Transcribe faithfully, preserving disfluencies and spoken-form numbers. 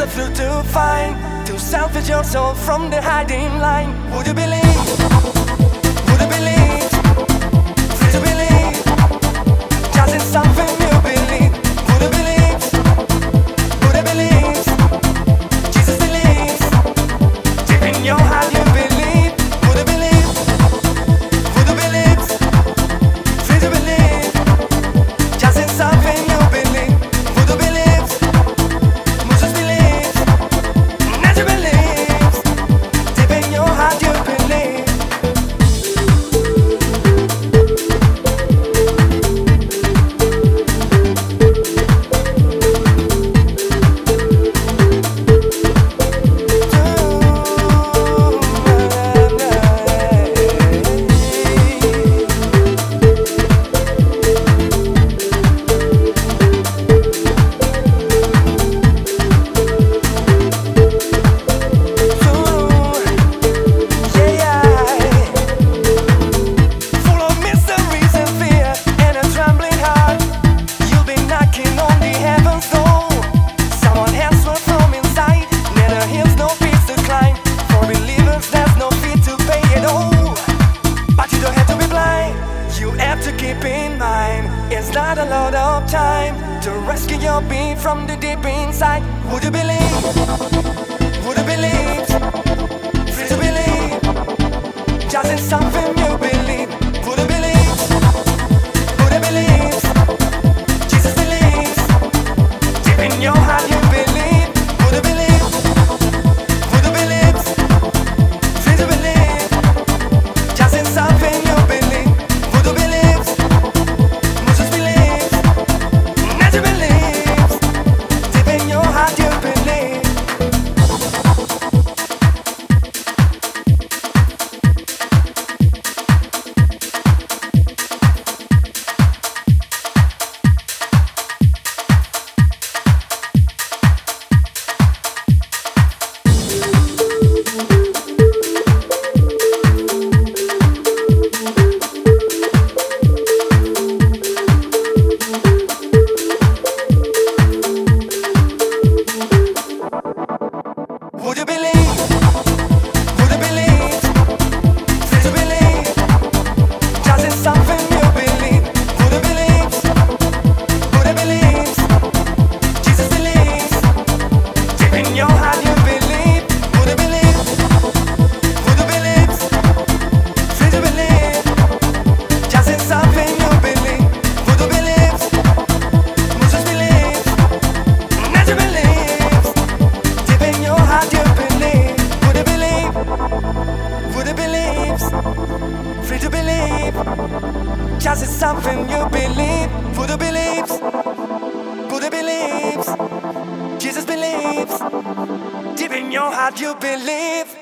a fluke to find, to salvage your soul from the hiding line. Would you believe? Would you believe? Free to believe, just in something you believe. Would you believe? Would you believe? Jesus believes, deep in your heart you believe. Would you believe? Would you believe? Free to believe, just in something you believe. Would you believe? Muchos believe, nadie believes, deep in your heart you believe. It's not a lot of time to rescue your being from the deep inside. Would you believe? Would you believe? Free to believe, just in something you believe. Would you believe? Would you believe? Jesus believes, deep in your heart you believe. Would you believe? Would you believe? Free to believe, just in something you believe. Would you believe? Would you believe? Would you believe? Free to believe, just in something you believe. Would you believe? Would you believe? Jesus believes, deep in your heart you believe. Would you believe? Would you believe? Free to believe, just in something you believe. Would you believe? Muchos believe, nadie believes, deep in your heart you believe. Would you believe? Would you believe? Free to believe, just in something you believe. Would you believe? Would you believe? Jesus believes, deep in your heart you believe.